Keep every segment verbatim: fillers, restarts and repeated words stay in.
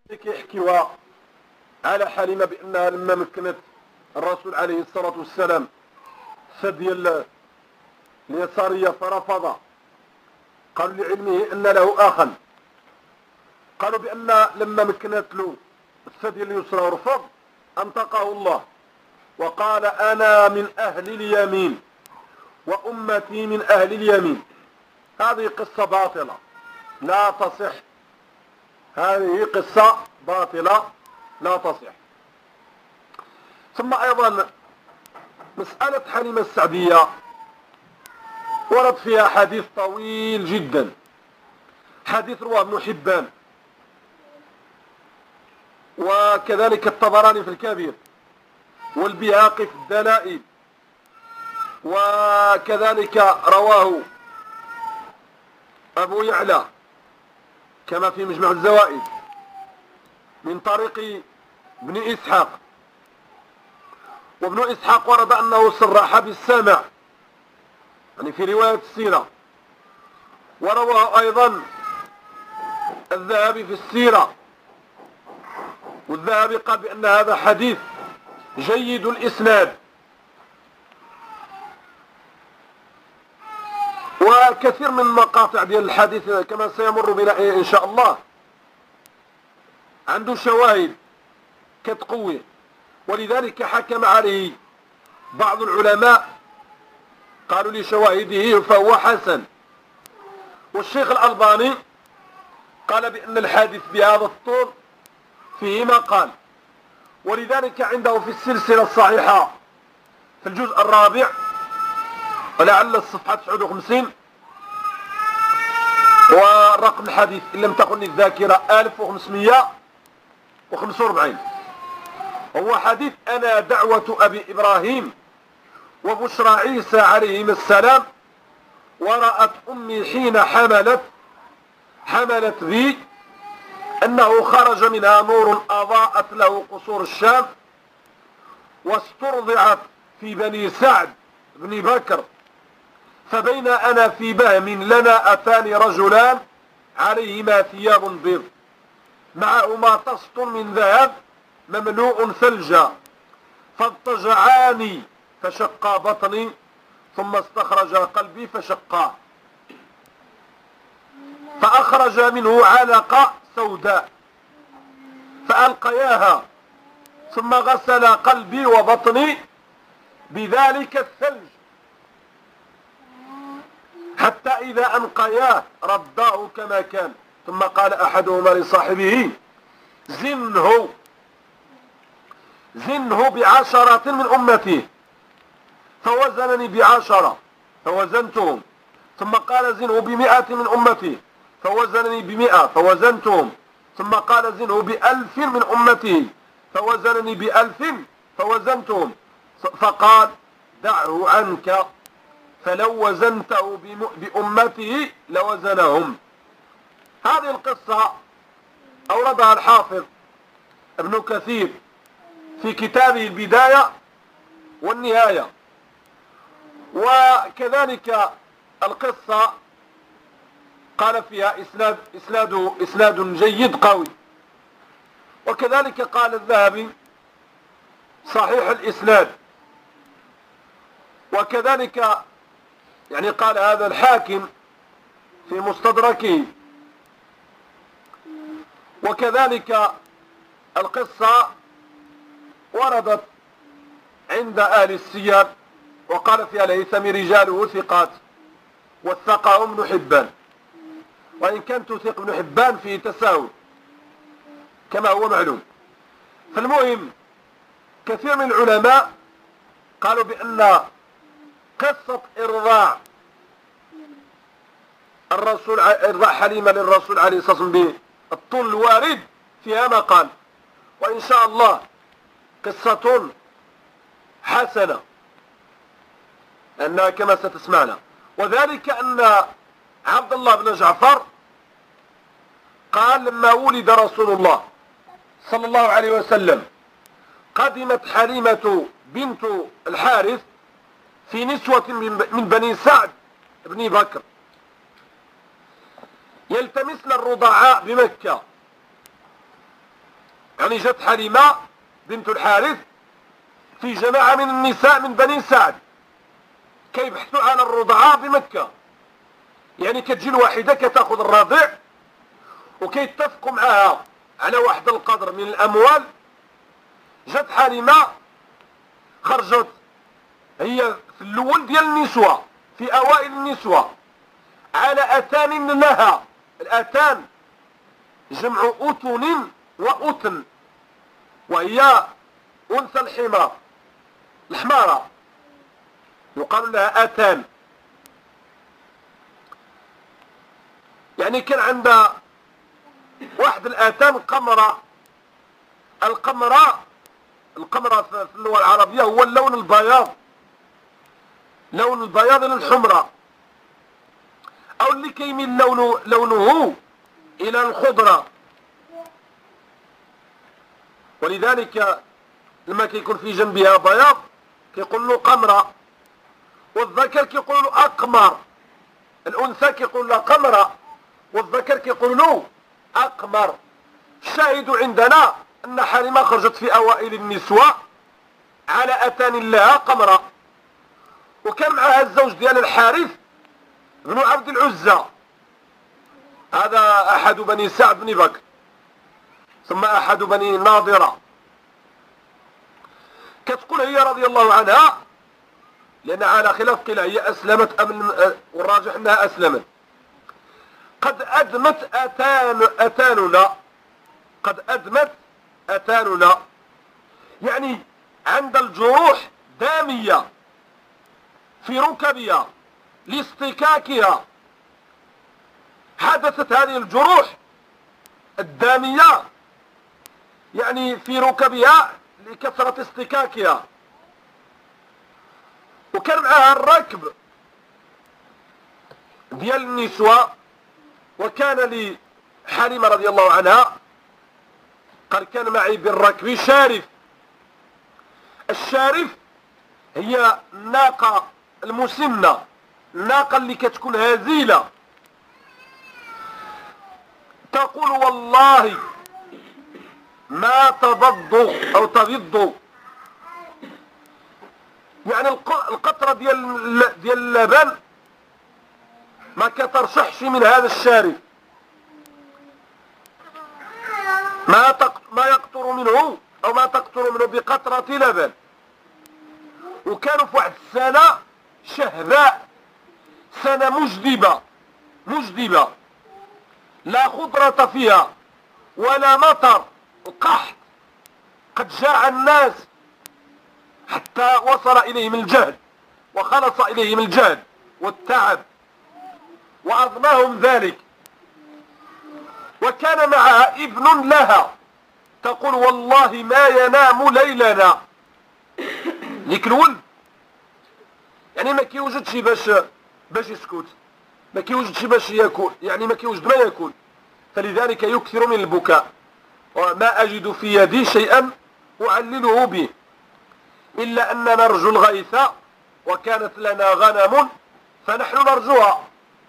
كيحكيوها على حليمة بأنها لما مكنت الرسول عليه الصلاة والسلام السد ديال اليسارية فرفض، قالوا لعلمه أن له أخا، قالوا بأن لما مكنت له السد اليسرى ورفض أنطقه الله وقال أنا من أهل اليمين وأمتي من أهل اليمين. هذه قصة باطلة لا تصح، هذه قصة باطلة لا تصح. ثم أيضا مسألة حليمة السعدية ورد فيها حديث طويل جدا، حديث رواه ابن حبان وكذلك الطبراني في الكبير والبيهقي في الدلائل، وكذلك رواه أبو يعلى كما في مجمع الزوائد من طريق ابن إسحاق. وابن إسحاق ورد أنه صرح بالسمع يعني في رواية السيرة، ورواه أيضا الذهبي في السيرة، والذهبي قال بأن هذا حديث جيد الإسناد. وكثير من مقاطع ديال الحديث كما سيمر بنا إن شاء الله عنده شواهد كتقوي، ولذلك حكم عليه بعض العلماء قالوا لشواهده فهو حسن. والشيخ الألباني قال بأن الحديث بهذا الطول فيه مقال، ولذلك عنده في السلسلة الصحيحة في الجزء الرابع ولعل الصفحة تسعة وخمسين ورقم الحديث إن لم تخن الذاكرة ألف وخمسمائة وخمسة وأربعين، هو حديث أنا دعوة أبي إبراهيم وبشرى عيسى عليهما السلام ورأت أمي حين حملت حملت بي أنه خرج منها نور أضاءت له قصور الشام، واسترضعت في بني سعد بن بكر، فبين أنا في بهم لنا أتاني رجلان عليهما ثياب بيض معهما طست من ذهب مملوء ثلجا، فاضطجعاني فشقا بطني ثم استخرجا قلبي فشقا، فأخرج منه علقة سوداء فألقياها ثم غسل قلبي وبطني بذلك الثلج حتى إذا أنقياه رداه كما كان، ثم قال أحدهما لصاحبه زنه زنه بعشرة من أمته، فوزنني بعشرة فوزنتهم، ثم قال زنه بمئة من أمته فوزنني بمئة فوزنتهم، ثم قال زنه بألف من أمته فوزنني بألف فوزنتهم، فقال دعه عنك فلو وزنته بأمته لوزنهم. هذه القصة أوردها الحافظ ابن كثير في كتابه البداية والنهاية، وكذلك القصة قال فيها إسناد إسناد إسناد جيد قوي، وكذلك قال الذهبي صحيح الإسناد، وكذلك يعني قال هذا الحاكم في مستدركه، وكذلك القصة وردت عند أهل السير وقال فيها الهيثمي رجاله ثقات وثقه ابن حبان، وإن كان توثيق ابن حبان فيه تساهل كما هو معلوم. فالمهم كثير من العلماء قالوا بأن قصة إرضاع الرسول إرضاع حليمة للرسول عليه الصلاة والسلام بالطول الوارد فيها مقال، وإن شاء الله قصة حسنة أنها كما ستسمعنا. وذلك أن عبد الله بن جعفر قال لما ولد رسول الله صلى الله عليه وسلم قدمت حليمة بنت الحارث في نسوة من بني سعد بن بكر يلتمسن الرضعاء بمكة، يعني جت حليمة بنت الحارث في جماعة من النساء من بني سعد كيبحثوا على الرضعاء بمكة. يعني كتجي الواحدة كتاخذ الرضيع وكيتفقوا معها على واحد القدر من الأموال. جت حليمة خرجت هي في الأول ديال النسوة، في أوائل النسوة، على أتان لها. الأتان جمع أتن وأتن، وهي أنثى الحمار، الحمارة يقال لها أتان. يعني كان عندها واحد الأتان قمرة. القمرة القمرة في اللغة العربية هو اللون البياض، لون البياض للحمرة، أو اللي كيميل لونه, لونه إلى الخضرة. ولذلك لما كيكون في جنبها بياض كيقول له قمرة، والذكر كيقول له أقمر. الأنثى كيقول له قمرة والذكر كيقول له أقمر. الشاهد عندنا أن حليمة خرجت في أوائل النسوة على أتان لها قمرة، وكان معها الزوج ديال الحارث بن عبد العزى، هذا أحد بني سعد بن بكر، ثم أحد بني ناظرة. كتقول هي رضي الله عنها، لأن على خلاف قيل هي أسلمت أم، والراجح أنها أسلمت. قد أدمت أتان أتاننا قد أدمت أتاننا يعني عند الجروح دامية في ركبها لاصطكاكها. حدثت هذه الجروح الدامية يعني في ركبها لكثرة اصطكاكها، وكان معها الركب ديال النسوة. وكان لحليمة رضي الله عنها قال كان معي بالركب شارف. الشارف هي الناقة المسنة، الناقة اللي كتكون هزيلة. تقول والله ما تبض أو تبض، يعني القطرة ديال ديال اللبن ما كترشحش من هذا الشارف، ما ما يقطر منه أو ما تقطر منه بقطرة لبن. وكانوا في واحد السنة شهباء، سنة مجدبة مجدبة لا خضرة فيها ولا مطر، القحط قد جاع الناس حتى وصل إليهم الجهد وخلص إليهم الجهد والتعب وأضناهم ذلك. وكان معها ابن لها، تقول والله ما ينام ليلنا. ليك الولد يعني ما كيوجدش باش باش يسكت، ما كيوجدش باش ياكل، يعني ما كيوجد ما ياكل، فلذلك يكثر من البكاء. وما أجد في يدي شيئا أعلله به إلا أننا نرجو الغيث، وكانت لنا غنم فنحن نرجوها.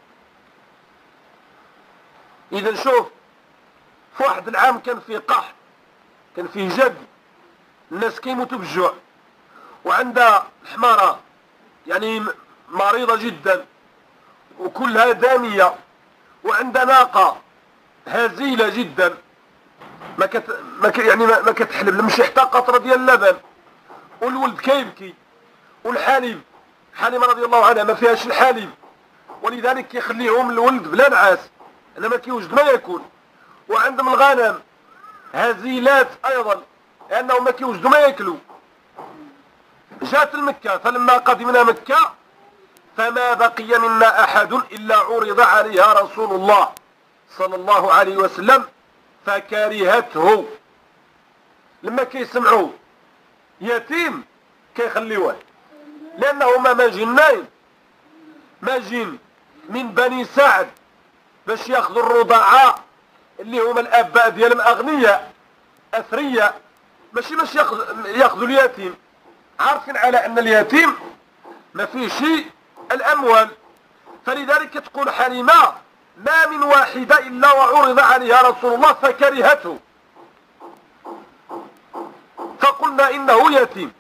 إذا شوف، في واحد العام كان فيه قحط، كان فيه جد، الناس كيموتوا بالجوع، وعندها حمارة يعني مريضة جدا وكلها دامية، وعندها ناقة هزيلة جدا ما كت ما ك... يعني ما, ما كتحلب لمشي حتى قطرة ديال اللبن، والولد كيبكي، والحليب حليمة رضي الله عنها ما فيهاش الحليب، ولذلك يخليهم الولد بلا نعاس، انا ما كيوجد ما ياكل. وعندهم الغنم هزيلات ايضا لانهم ما كيوجدوا ما ياكلوا. جاءت المكة، فلما قدمنا مكة فما بقي منا احد الا عرض عليها رسول الله صلى الله عليه وسلم فكرهته. لما كيسمعوا يتيم كيخليوه، لانه ما ماجنين ماجين من بني سعد باش ياخذوا الرضعاء اللي هما الاباء ديالهم اغنياء اثرياء، ماشي باش ياخذوا اليتيم، عارفين على ان اليتيم ما فيه شيء الاموال. فلذلك تقول حليمة ما من واحدة الا وعرض عليها رسول الله فكرهته. قلنا إنه يتيم،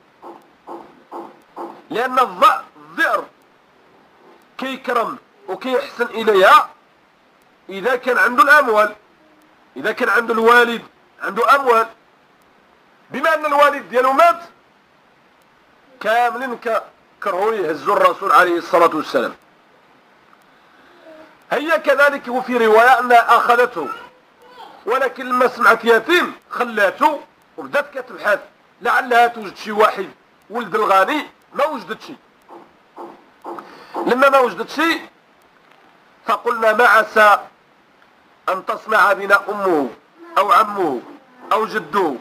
لأن الذئر كيكرم وكيحسن إليها إذا كان عنده الأموال، إذا كان عنده الوالد عنده أموال. بما أن الوالد ديالو مات كاملين كرهوا يهزوا الرسول عليه الصلاة والسلام. هي كذلك وفي رواية أنها أخذته، ولكن لما سمعت يتيم خلاته وبدات كتبحث لعلها توجد شي واحد ولد الغني. ما وجدت شي. لما ما وجدت شي فقلنا ما عسى أن تصنع بنا أمه أو عمه أو جده،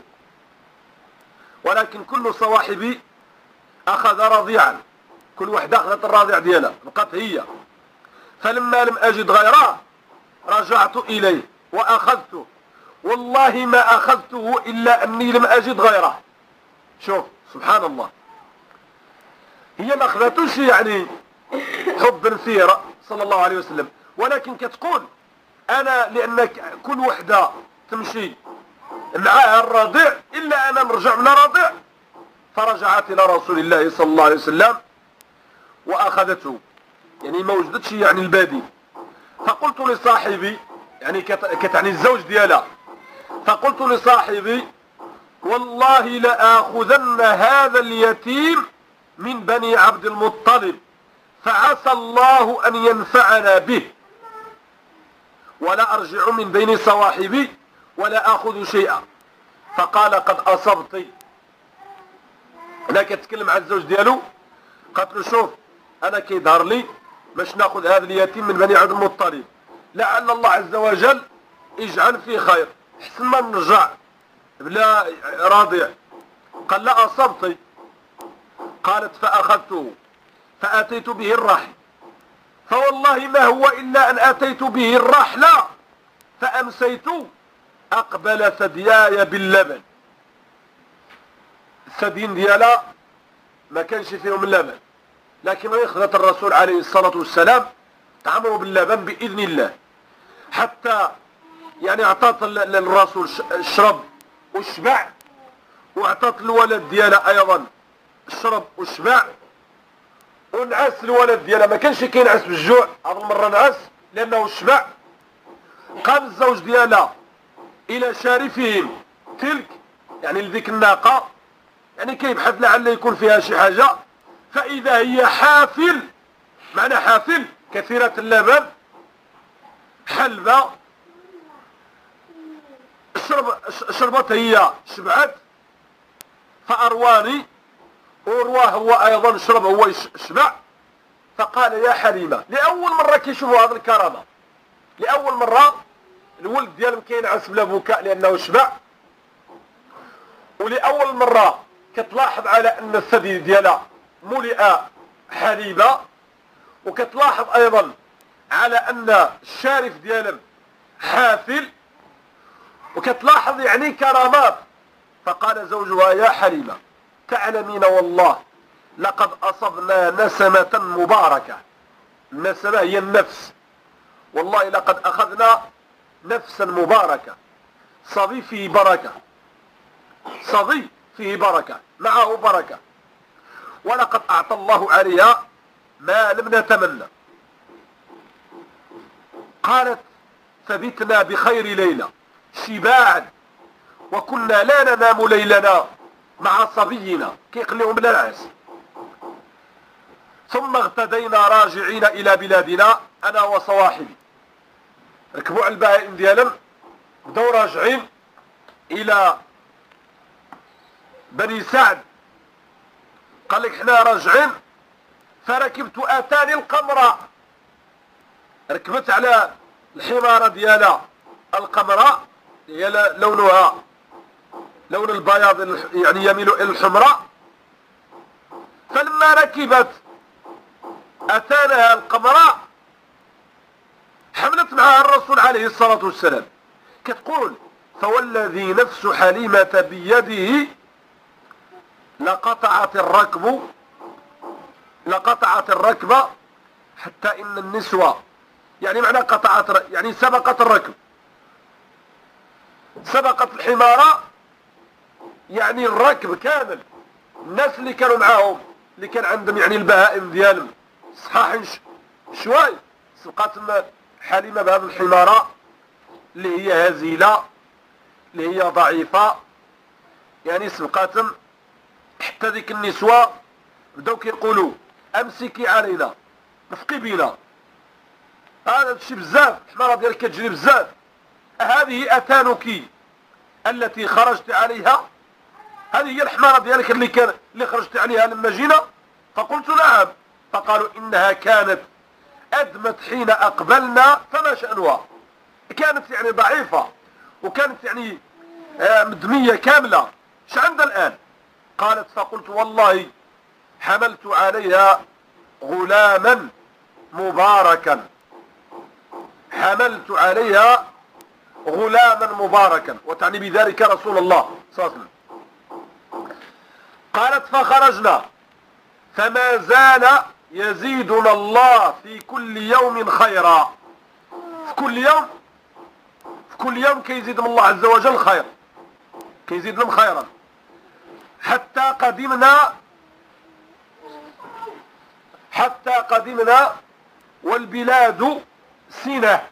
ولكن كل صواحبي أخذ رضيعا، كل وحدة أخذت الرضيع ديالها بقات هي. فلما لم أجد غيره رجعت إليه وأخذته، والله ما أخذته إلا أني لم أجد غيره. شوف سبحان الله، هي ما أخذتوش يعني حبا فيه صلى الله عليه وسلم، ولكن كتقول أنا لأن كل وحدة تمشي معها الرضيع إلا أنا نرجع من الرضيع. فرجعت إلى رسول الله صلى الله عليه وسلم وأخذته، يعني ما وجدتش يعني البادي. فقلت لصاحبي، يعني كتعني الزوج ديالها، فقلت لصاحبي والله لآخذن هذا اليتيم من بني عبد المطلب فعسى الله أن ينفعنا به، ولا أرجع من بين صواحبي ولا أخذ شيئا. فقال قد أصبت. هنا كتكلم عن الزوج ديالو، قالت له شوف أنا كيظهر لي باش ناخذ هذا اليتيم من بني عبد المطلب، لعل الله عز وجل يجعل فيه خير، حسن ما نرجع بلا راضع. قال لا أصبت. قالت فأخذته فأتيت به الرحل، فوالله ما هو إلا أن أتيت به الرحل فأمسيت أقبل ثدياي باللبن. الثديين ديالها ما كانش فيهم اللبن، لكن أخذت الرسول عليه الصلاة والسلام تعمروا باللبن بإذن الله، حتى يعني أعطت للرسول الشرب والشبع، وأعطت الولد ديالها أيضا الشرب والشبع، ونعس الولد ديالها ما كانش كينعس بالجوع، هذه المرة نعس لأنه الشبع. قام الزوج ديالها إلى شارفهم تلك، يعني لذيك الناقة، يعني كيبحث لعل يكون فيها شي حاجة، فإذا هي حافل، معنى حافل كثيرة اللبن حلبة، شرب شربت هي شبعت، فأرواني ورواه هو أيضا شرب هو يشبع. فقال يا حليمة، لأول مرة كيشوفوا هذا الكرامة، لأول مرة الولد ديالهم كينعس بلا بكاء لأنه شبع، ولأول مرة كتلاحظ على أن الثدي ديالها ملئ حليبة، وكتلاحظ أيضا على أن الشارف ديالهم حافل، وكتلاحظ يعني كرامات. فقال زوجها يا حليمة تعلمين والله لقد أصبنا نسمة مباركة. النسمة هي النفس، والله لقد أخذنا نفسا مباركة، صبي فيه بركة، صبي فيه بركة، معه بركة، ولقد أعطى الله عليها ما لم نتمنى. قالت فبتنا بخير ليلة شباعا، وكنا لا ننام ليلنا مع صبينا كيقليهم بلا نعاس. ثم اغتدينا راجعين إلى بلادنا أنا وصواحبي، ركبوا على البهائم ديالهم بداو راجعين إلى بني سعد. قال لك حنا راجعين فركبت أتاني القمراء، ركبت على الحمارة ديالها القمراء، هي لونها لون البياض يعني يميل إلى الحمراء. فلما ركبت أتانها القمراء حملت معها الرسول عليه الصلاة والسلام، كتقول فوالذي نفس حليمة بيده لقطعت الركب لقطعت الركبة حتى إن النسوة، يعني معنى قطعت يعني سبقت الركب، سبقت الحمارة يعني الركب كامل، الناس اللي كانوا معاهم اللي كان عندهم يعني البهائم ديالهم صحاحين شوي، سبقات حليمة بهذه الحمارة اللي هي هزيلة اللي هي ضعيفة، يعني سبقاتهم حتى ذيك النسوة بداو كيقولوا امسكي علينا رفقي بينا، هذا الشيء بزاف، الحمارة ديالك كتجري بزاف، هذه اتانك التي خرجت عليها، هذه هي الحمارة ديالك اللي كان اللي خرجت عليها لما جينا؟ فقلت نعم. فقالوا انها كانت ادمت حين اقبلنا فما شأنها، كانت يعني ضعيفة وكانت يعني مدمية كاملة، ايش عندها الان؟ قالت فقلت والله حملت عليها غلاما مباركا، حملت عليها غلاما مباركا، وتعني بذلك رسول الله صلى الله عليه وسلم. قالت فخرجنا فما زال يزيدنا الله في كل يوم خيرا، في كل يوم في كل يوم كيزيدنا الله عز وجل خير، كيزيد لهم خيرا، حتى قدمنا حتى قدمنا والبلاد سنة،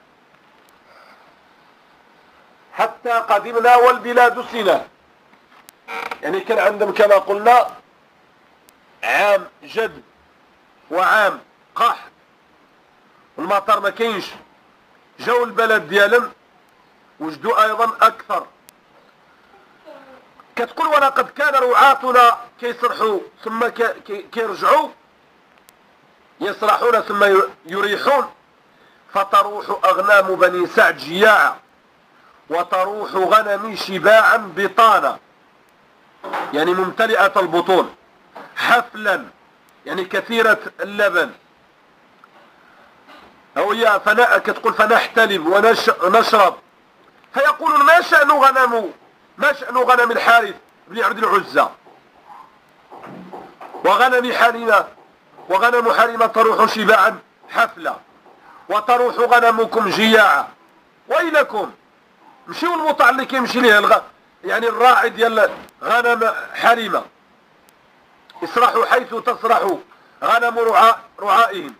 حتى قدمنا والبلاد سنة، يعني كان عندهم كما قلنا عام جد وعام قحط والمطر ما كاينش، جاو البلد ديالهم وجدوا ايضا اكثر. كتقول ولقد كان رعاتنا كيسرحوا ثم كيرجعوا، يسرحون ثم يريحون، فتروح اغنام بني سعد جياعا وتروح غنمي شباعا بطانا، يعني ممتلئة البطون، حفلا يعني كثيرة اللبن، أو هي فنا كتقول فنحتلب ونشرب، فيقولون ما شأن غنم ما شأن غنم الحارث بن عبد العزى وغنم حليمة، وغنم حليمة تروح شباعا حفلا وتروح غنمكم جياعا، ويلكم مشيو المطعم اللي كيمشي ليه الغ... يعني الراعي ديال غنم حليمة، اسرحوا حيث تسرحوا غنم رعاء رعائهم،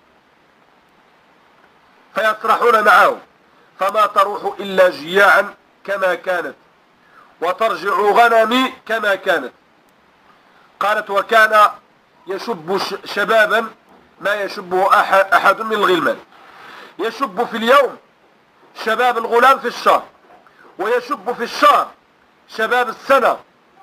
فيسرحون معه، فما تروح إلا جياعا كما كانت وترجع غنمي كما كانت. قالت وكان يشب شبابا ما يشبه أحد من الغلمان، يشب في اليوم شباب الغلام في الشهر، ويشب في الشهر شباب السنة،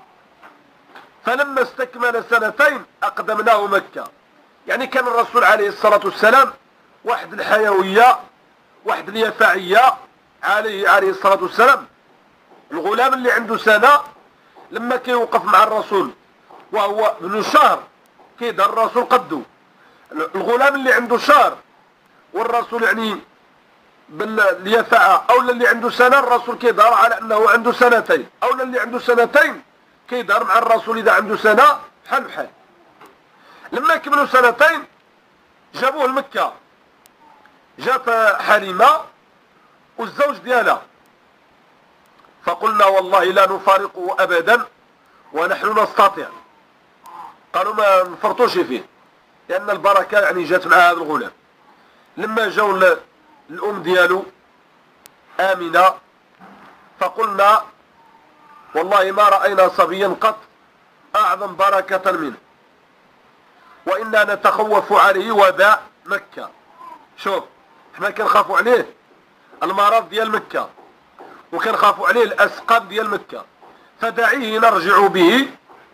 فلما استكمل سنتين أقدمناه مكة. يعني كان الرسول عليه الصلاة والسلام واحد الحيوية واحد اليفاعية عليه عليه الصلاة والسلام. الغلام اللي عنده سنة لما كيوقف مع الرسول وهو ابن شهر كيدار الرسول قدو، الغلام اللي عنده شهر والرسول يعني باليفاعة أو اللي عنده سنة الرسول كيدار على أنه عنده سنتين، أو اللي عنده سنتين كيدار مع الرسول إذا عنده سنة بحال بحال. لما كملوا سنتين جابوه لمكة، جات حليمة والزوج ديالها، فقلنا والله لا نفارقه أبدا ونحن نستطيع. قالوا ما نفرطوش فيه لأن البركة يعني جات مع هذا الغلام. لما جاو الأم ديالو آمنة فقلنا والله ما رأينا صبيا قط أعظم بركة منه، وإنا نتخوف عليه وباء مكة. شوف احنا كنخافوا عليه المرض ديال مكة وكنخافوا عليه الأسقام ديال مكة، فدعيه نرجع به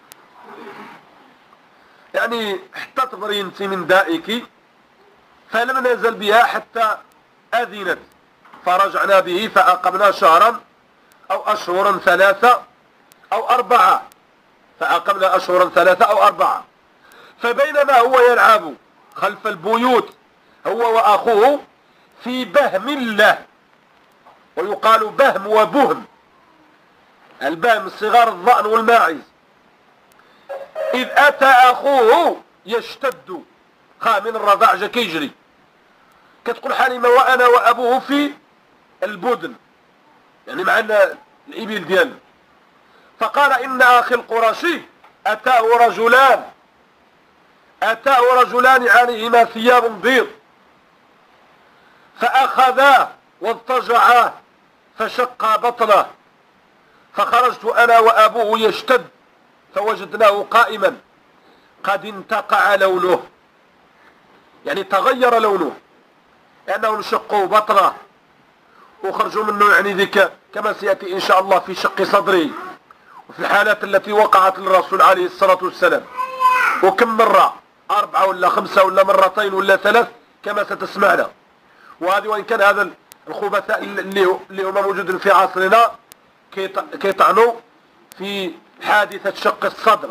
يعني حتى تبري انت من دائك. فلم نزل بها حتى أذنت، فرجعنا به فأقمنا شهرا أو أشهرا ثلاثة أو أربعة، فأقمنا أشهرا ثلاثة أو أربعة. فبينما هو يلعب خلف البيوت هو وأخوه في بهم الله، ويقال بهم وبهم، البهم صغار الظأن والماعز، إذ أتى أخوه يشتد خا من الرضاع جا كيجري. كتقول حليمة وأنا وأبوه في البدن يعني معنا الإبل ديالنا، فقال إن أخي القرشي أتاه رجلان أتاه رجلان عليهما ثياب بيض فأخذاه واضطجعاه فشق بطنه، فخرجت أنا وأبوه يشتد فوجدناه قائما قد انتقع لونه، يعني تغير لونه، لأنه انشقوا بطنه وخرجوا منه يعني ذيك كما سيأتي إن شاء الله في شق صدره، وفي الحالات التي وقعت للرسول عليه الصلاة والسلام. وكم مرة؟ أربعة ولا خمسة ولا مرتين ولا ثلاث كما ستسمعنا. وهذه وإن كان هذا الخبثاء اللي, اللي هم موجودين في عصرنا كيطعنوا في حادثة شق الصدر.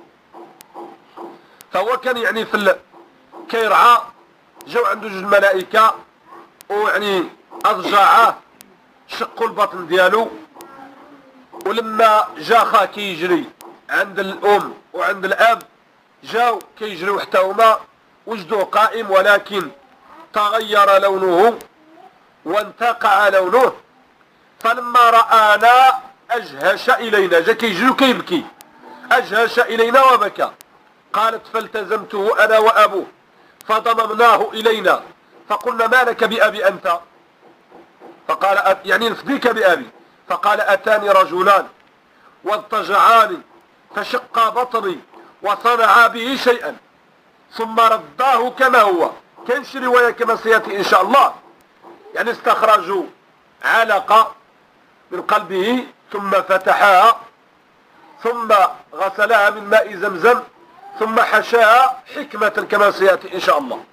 فهو كان يعني في كيرعى، جاو عنده جوج ملائكة ويعني أضجعاه شقوا البطن ديالو، ولما جا خا كيجري عند الأم وعند الأب جاو كيجريو حتى هما وجدوه قائم، ولكن تغير لونه وانتقع لونه. فلما رآنا أجهش إلينا، جا كيجري وكيبكي، أجهش إلينا وبكى. قالت فالتزمته أنا وأبوه فضممناه إلينا فقلنا ما لك بأبي أنت؟ فقال يعني نفديك بأبي. فقال أتاني رجلان واضطجعاني فشق بطني وصنعا به شيئا ثم رداه كما هو. كاينش رواية كما سيأتي إن شاء الله، يعني استخرجوا علقة من قلبه ثم فتحها ثم غسلها من ماء زمزم ثم حشاها حكمة كما سيأتي إن شاء الله.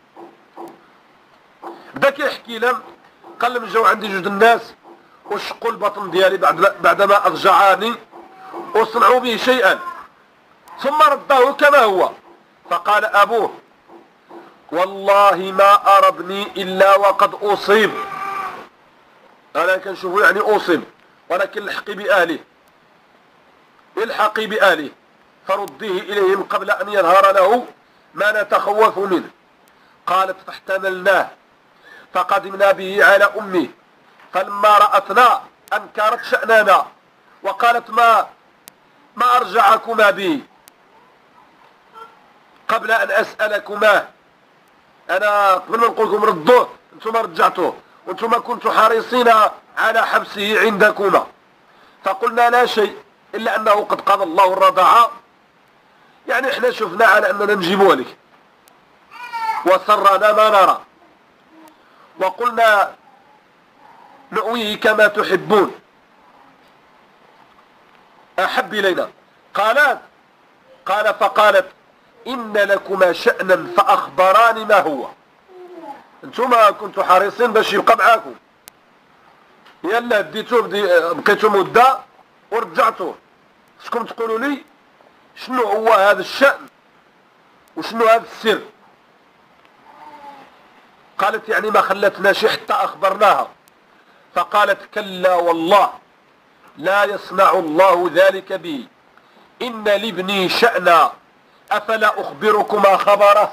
بدا كيحكي لهم قال لهم جاو عندي جوج الناس وشقوا البطن ديالي بعد بعدما أضجعاني وصنعوا به شيئا ثم رداه كما هو. فقال أبوه والله ما أردني إلا وقد أصيب، أنا كنشوفه يعني أصيب، ولكن الحقي بأهله الحقي بأهله فرديه إليهم قبل أن يظهر له ما نتخوف منه. قالت فاحتملناه فقدمنا به على أمه، فلما رأتنا أنكرت شأننا وقالت ما ما أرجعكما به قبل أن أسألكما، أنا قبل ما نقول لكم ردوه أنتم رجعتوه وأنتم كنتم حريصين على حبسه عندكما. فقلنا لا شيء إلا أنه قد قضى الله الرضاعة، يعني احنا شفنا على أننا نجيبوه لك وسرنا ما نرى، وقلنا نؤويه كما تحبون أحب إلينا. قالت قال فقالت إن لكما شأنا فأخبراني ما هو. انتم كنتوا حريصين باش يبقى معاكم، يلا ديتوه بقيتوا مدة ورجعتوه، شكون تقولوا لي شنو هو هذا الشأن وشنو هذا السر؟ قالت يعني ما خلتناش حتى أخبرناها. فقالت كلا والله لا يصنع الله ذلك بي، إن لابني شأنا أفلا أخبركما خبره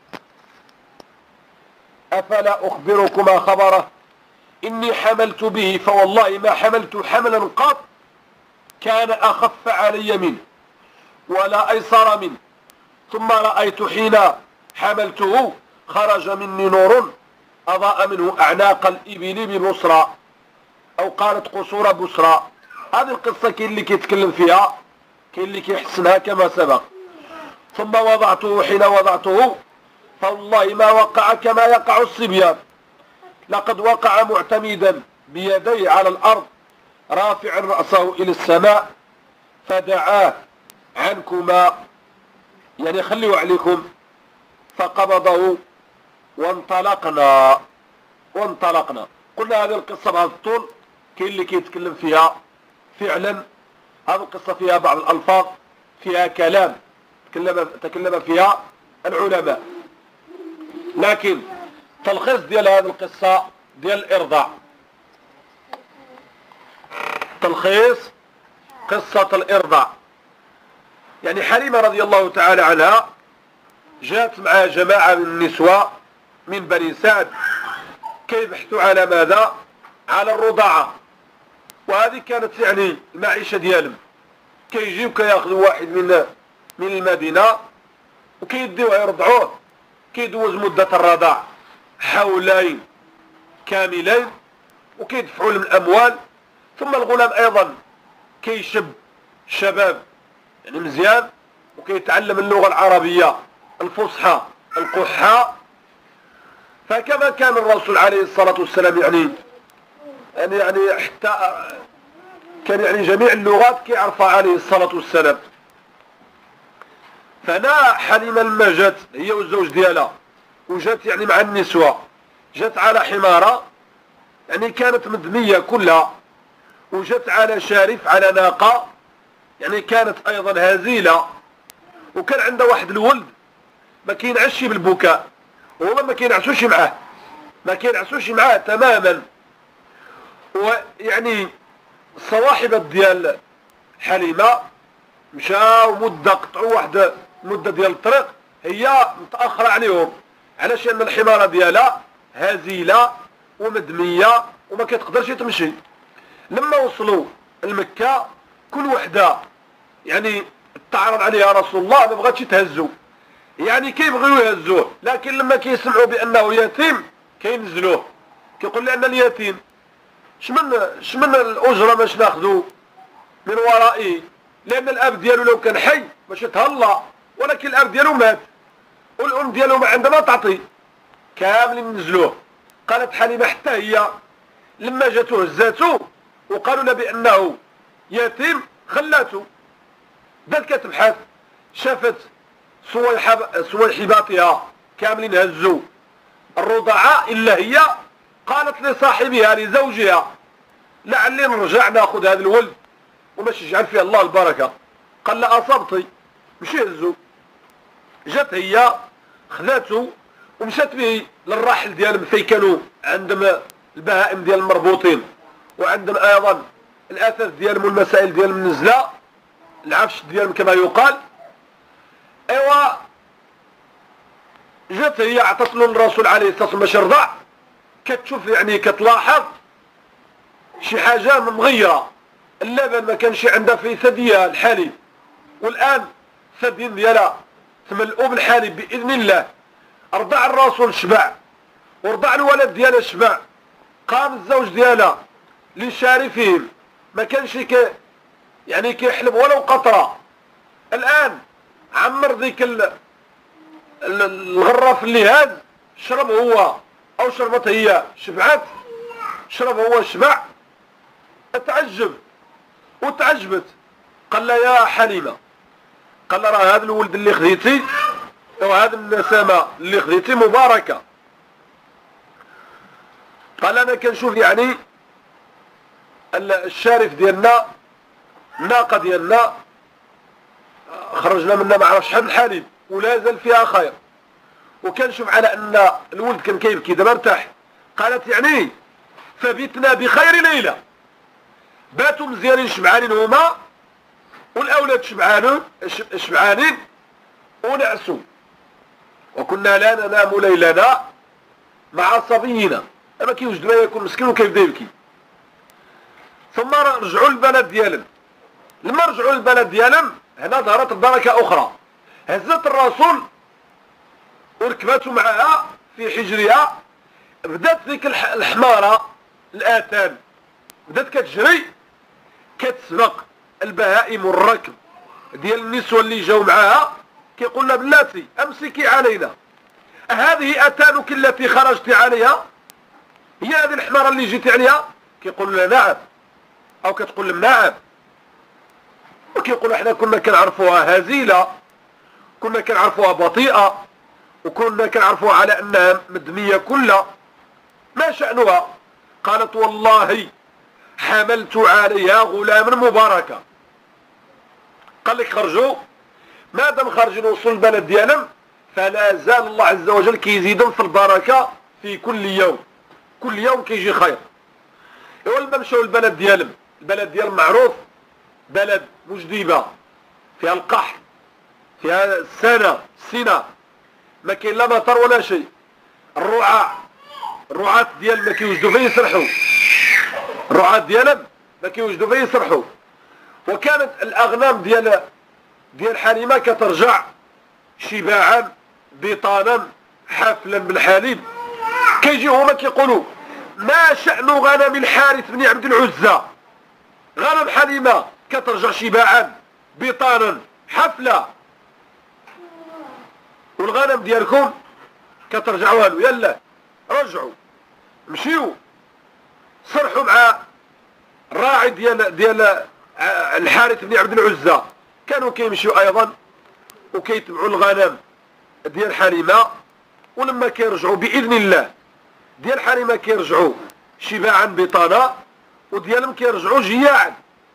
أفلا أخبركما خبره إني حملت به فوالله ما حملت حملا قط كان أخف علي منه ولا أيسر منه، ثم رأيت حين حملته خرج مني نور أضاء منه أعناق الإبل ببصرى، أو قالت قصور بصرى. هذه القصة كاين اللي كيتكلم فيها كاين اللي كيحسنها كما سبق. ثم وضعته حين وضعته فوالله ما وقع كما يقع الصبيان، لقد وقع معتمدا بيديه على الأرض رافعا رأسه إلى السماء فدعاه عنكما، يعني خليه عليكم، فقبضه وانطلقنا وانطلقنا. قلنا هذه القصة بهذا الطول كاين اللي كيتكلم فيها فعلا، هذه القصة فيها بعض الألفاظ فيها كلام تكلم, تكلم فيها العلماء، لكن تلخيص ديال هذه القصة ديال الإرضاع، تلخيص قصة الإرضاع. يعني حليمة رضي الله تعالى عنها جاءت مع جماعة من النسوة من بني سعد كيبحثوا على ماذا؟ على الرضاعة، وهذه كانت يعني المعيشة ديالهم. كيجيو كياخذوا واحد من من المدينة وكيديوه يرضعوه، كيدوز مدة الرضاع حولين كاملين وكيدفعوا لهم الأموال. ثم الغلام أيضا كيشب شباب يعني مزيان وكيتعلم اللغة العربية الفصحى القحة. فكما كان الرسول عليه الصلاة والسلام يعني يعني يعني حتى كان يعني جميع اللغات كيعرفها عليه الصلاة والسلام. فنا حليمة لما جات هي والزوج ديالها وجات يعني مع النسوة، جات على حمارة يعني كانت مدمية كلها، وجات على شارف على ناقة يعني كانت أيضا هزيلة، وكان عنده واحد الولد ما كينعسش بالبكاء، وهما ما كينعسوش معاه ما كينعسوش معاه تماما. ويعني الصواحبة ديال حليمة مشاو مدة قطعوا واحد مدة ديال الطريق هي متأخرة عليهم، علاش ان الحمارة ديالها هزيلة ومدمية وما كتقدرش تمشي. لما وصلوا لمكة كل وحدة يعني تعرض عليها رسول الله ما بغاتش تهزو، يعني كيبغيو يهزوه، لكن لما كيسمعوا بانه يتيم كينزلوه، كيقول لان اليتيم شمن شمن الاجره باش ناخذوا من ورائه، لان الاب ديالو لو كان حي باش تهلا، ولكن الاب ديالو مات والام ديالو ما عندها ما تعطي، كاملين نزلوه. قالت حليمه حتى هي لما جاتو هزاتو وقالوا لها بانه يتيم خلاتو، بدات كتبحث شافت صويحباتها كاملين هزوا الرضعاء الا هي. قالت لصاحبها لزوجها لعلي نرجع ناخذ هذا الولد وماشي يجعل فيه الله البركه. قال لا اصبتي مشي هزو. جات هي خذاته ومشات به للراحل ديالهم فين كانوا عندهم البهائم ديال المربوطين، وعندهم ايضا الاثاث ديالهم والمسائل ديالهم منزله، العفش ديالهم كما يقال. ايوا جات هي عطت له الرسول عليه الصلاه والسلام باش يرضع، كتشوف يعني كتلاحظ شي حاجه مغيره، اللبن ما كانش عندها في ثديها الحليب، والان الثديين ديالها تملؤوا بالحليب باذن الله. رضع الرسول شبع ورضع الولد ديالها شبع. قام الزوج ديالها لشارفهم ما كانش كي يعني كيحلب ولو قطره، الان عمر ذيك الغراف اللي هاز شرب هو او شربت هي شبعت، شرب هو شبع. اتعجب وتعجبت. قال لها يا حليمه، قال لها راه هذا الولد اللي خذيتي وهذا النسمه اللي خذيتي مباركه. قال انا كنشوف يعني الشارف ديالنا الناقه ديالنا خرجنا منها ما عرفش شحال الحليب ولا زال فيها خير، وكنشوف على ان الولد كان كيبكي دابا ارتاح. قالت يعني فبتنا بخير ليله، باتوا مزيانين شبعانين هما والاولاد شبعانين شبعانين ونعسوا، وكنا لا ننام ليلنا مع صبينا. اما كيوجد ما يكون مسكين وكيبدا يبكي. ثم رجعوا للبلد ديالهم. لما رجعوا للبلد ديالهم هنا ظهرت بركه اخرى، هزت الرسول وركبته معها في حجرها، بدات ذيك الحماره الاتان بدات كتجري كتسبق البهائم والركب ديال النسوه اللي جاوا معها، كيقول لها بلاتي امسكي علينا، هذه اتانك التي خرجت عليها؟ هي هذه الحماره اللي جيتي عليها؟ كيقول لها نعم، او كتقول لهم نعم. وكيقولوا احنا كنا كنعرفوها هزيله، كنا كنعرفوها بطيئه، وكنا كنعرفوها على انها مدميه كلها، ما شأنها؟ قالت والله حملت عليها غلاما مباركا. قال لك خرجوا، ما دام خرجوا وصلوا البلد ديالهم فلا زال الله عز وجل كيزيدهم في البركه في كل يوم، كل يوم كيجي خير. ايوا لما مشاو البلد ديالهم، البلد ديالهم معروف بلد مجدبه فيها القحط، فيها السنه السنه ما كاين لا مطر ولا شيء. الرعاة الرعاة ديال ما كيوجدوا فيه يسرحوا، الرعاة ديالهم ما كيوجدوا فيه يسرحوا، وكانت الاغنام ديال ديال حليمه كترجع شباعا بطانا حافلا بالحليب. كيجيو هما كيقولوا ما شأن غنم الحارث بن عبد العزى؟ غنم حليمه كترجع شباعا بطانا حفله، والغنم ديالكم كترجع والو. يلا رجعوا مشيو صرحوا مع الراعي ديال ديال الحارث بن عبد العزى. كانوا كيمشيو ايضا وكيتبعوا الغنم ديال حليمه، ولما كيرجعوا باذن الله ديال حليمه كيرجعوا شباعا بطانا، وديالهم كيرجعوا جياعا.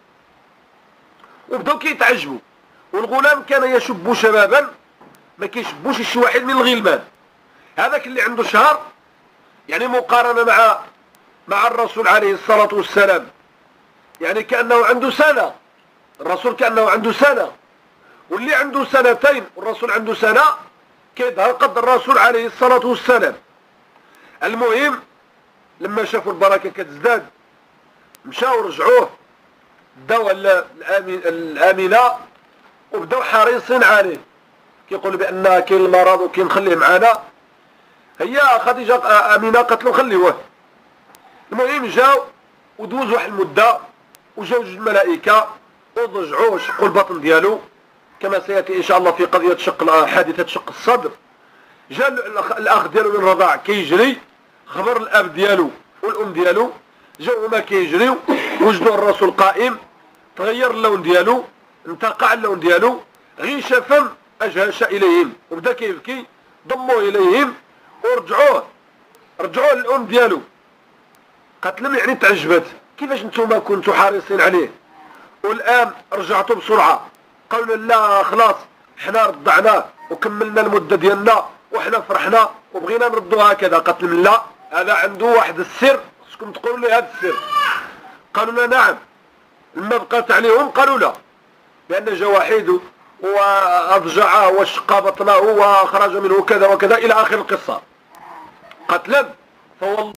وبداو كيتعجبوا، والغلام كان يشب شبابا ما كيشبوش شي واحد من الغلمان. هذاك اللي عنده شهر يعني مقارنه مع مع الرسول عليه الصلاه والسلام، يعني كانه عنده سنه، الرسول كانه عنده سنه، واللي عنده سنتين والرسول عنده سنه كيظهر قد الرسول عليه الصلاه والسلام. المهم لما شافوا البركه كتزداد مشاو رجعوه داو الامينه وبداو حريصين عليه، كيقول بان كاين المرض وكاين نخليه معانا. هي خديجه امينه قالت له خليوه. المهم جاو ودوز واحد المده وجاو جوج الملائكه وضجعوه شقوا البطن ديالو كما سياتي ان شاء الله في قضيه شق حادثه شق الصدر. جا الاخ ديالو من الرضاع كيجري، خبر الاب ديالو والام ديالو، جاو هما كيجريو وجدوا الرسول قائم، تغير اللون ديالو، انتقع اللون ديالو، غيش فم اجهش اليهم وبدا كيبكي. ضموه اليهم ورجعوه رجعوه للام ديالو. قالت لهم يعني تعجبت كيفاش نتوما كنتوا حريصين عليه والان رجعتوا بسرعه؟ قالوا لا خلاص حنا رضعناه وكملنا المده ديالنا وحنا فرحنا وبغينا نردوا هكذا. قالت لهم لا، هذا عنده واحد السر خصكم تقولوا لي هذا السر. قالوا لا نعم. لما بقات عليهم قالوا لا، لان جا واحد واضجعه وشق بطنه واخرج منه كذا وكذا الى اخر القصه. قالت لهم فوالله